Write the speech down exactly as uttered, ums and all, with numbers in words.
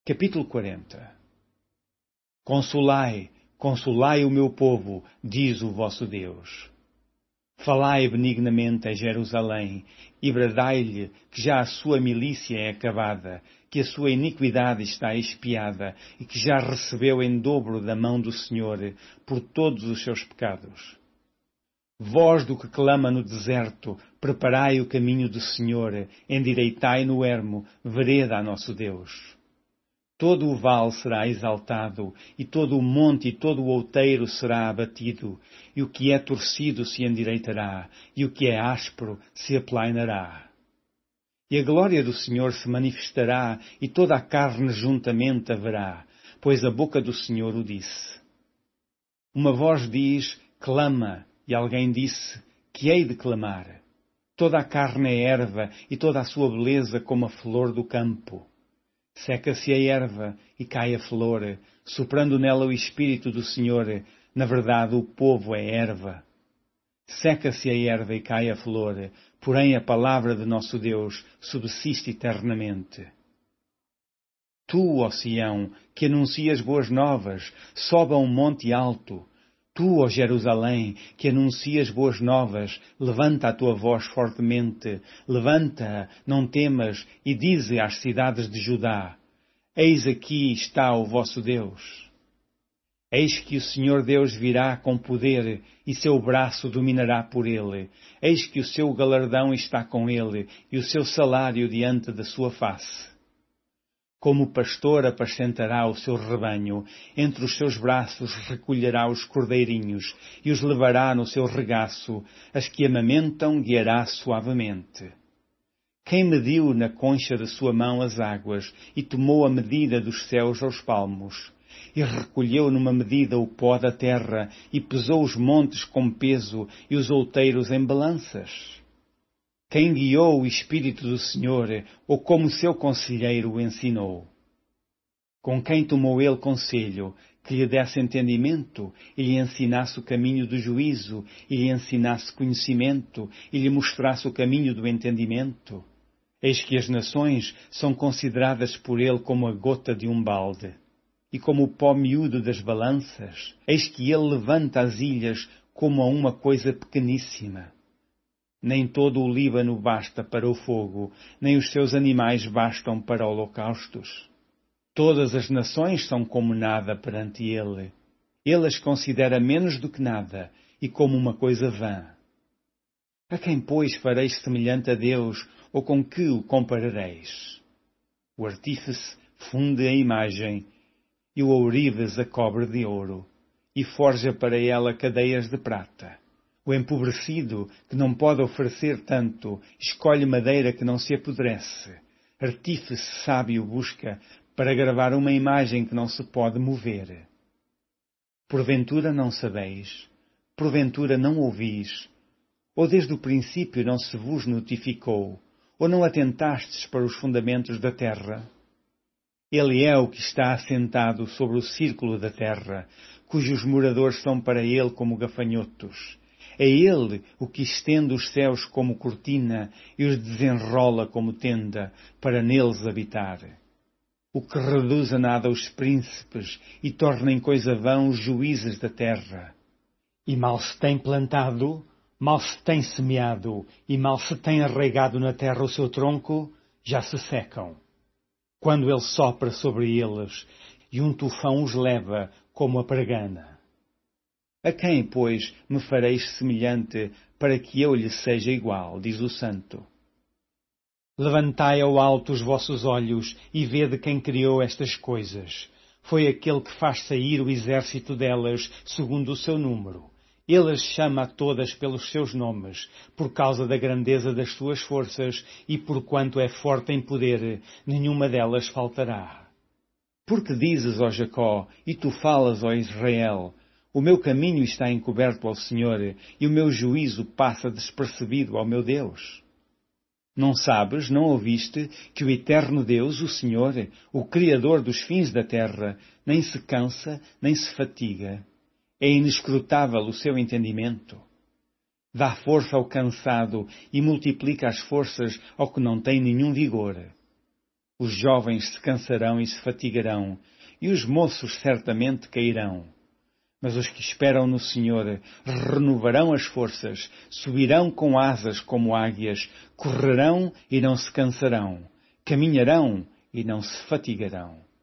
Capítulo quarenta. Consolai, consolai o meu povo, diz o vosso Deus. Falai benignamente a Jerusalém, e bradai-lhe que já a sua milícia é acabada, que a sua iniquidade está expiada, e que já recebeu em dobro da mão do Senhor por todos os seus pecados. Voz do que clama no deserto, preparai o caminho do Senhor, endireitai no ermo, vereda a nosso Deus. Todo o vale será exaltado, e todo o monte e todo o outeiro será abatido, e o que é torcido se endireitará, e o que é áspero se aplainará. E a glória do Senhor se manifestará, e toda a carne juntamente a verá, pois a boca do Senhor o disse. Uma voz diz, clama, e alguém disse, que hei de clamar? Toda a carne é erva, e toda a sua beleza como a flor do campo. Seca-se a erva e cai a flor, soprando nela o Espírito do Senhor. Na verdade, o povo é erva. Seca-se a erva e cai a flor, porém a palavra de nosso Deus subsiste eternamente. Tu, ó Sião, que anuncias boas novas, sobe a um monte alto. Tu, ó Jerusalém, que anuncias boas novas, levanta a tua voz fortemente, levanta, não temas, e dize às cidades de Judá, eis aqui está o vosso Deus. Eis que o Senhor Deus virá com poder, e seu braço dominará por ele. Eis que o seu galardão está com ele, e o seu salário diante da sua face. Como o pastor apacentará o seu rebanho, entre os seus braços recolherá os cordeirinhos e os levará no seu regaço, as que amamentam guiará suavemente. Quem mediu na concha de sua mão as águas e tomou a medida dos céus aos palmos, e recolheu numa medida o pó da terra e pesou os montes com peso e os outeiros em balanças? Quem guiou o Espírito do Senhor, ou como seu conselheiro o ensinou? Com quem tomou ele conselho, que lhe desse entendimento, e lhe ensinasse o caminho do juízo, e lhe ensinasse conhecimento, e lhe mostrasse o caminho do entendimento? Eis que as nações são consideradas por ele como a gota de um balde, e como o pó miúdo das balanças. Eis que ele levanta as ilhas como a uma coisa pequeníssima. Nem todo o Líbano basta para o fogo, nem os seus animais bastam para holocaustos. Todas as nações são como nada perante ele. Ele as considera menos do que nada, e como uma coisa vã. A quem, pois, fareis semelhante a Deus, ou com que o comparareis? O artífice funde a imagem, e o ourives a cobre de ouro, e forja para ela cadeias de prata. O empobrecido, que não pode oferecer tanto, escolhe madeira que não se apodrece. Artífice sábio busca para gravar uma imagem que não se pode mover. Porventura não sabeis? Porventura não ouvis? Ou desde o princípio não se vos notificou? Ou não atentastes para os fundamentos da terra? Ele é o que está assentado sobre o círculo da terra, cujos moradores são para ele como gafanhotos. É ele o que estende os céus como cortina e os desenrola como tenda, para neles habitar. O que reduz a nada os príncipes e torna em coisa vã os juízes da terra. E mal se tem plantado, mal se tem semeado, e mal se tem arraigado na terra o seu tronco, já se secam. Quando ele sopra sobre eles, e um tufão os leva como a pregana. A quem, pois, me fareis semelhante, para que eu lhe seja igual, diz o Santo? Levantai ao alto os vossos olhos, e vede quem criou estas coisas. Foi aquele que faz sair o exército delas, segundo o seu número. Ele as chama a todas pelos seus nomes, por causa da grandeza das suas forças, e porquanto é forte em poder, nenhuma delas faltará. Porque dizes, ó Jacó, e tu falas, ó Israel, o meu caminho está encoberto ao Senhor, e o meu juízo passa despercebido ao meu Deus. Não sabes, não ouviste, que o eterno Deus, o Senhor, o Criador dos fins da terra, nem se cansa, nem se fatiga. É inescrutável o seu entendimento. Dá força ao cansado e multiplica as forças ao que não tem nenhum vigor. Os jovens se cansarão e se fatigarão, e os moços certamente cairão. Mas os que esperam no Senhor renovarão as forças, subirão com asas como águias, correrão e não se cansarão, caminharão e não se fatigarão.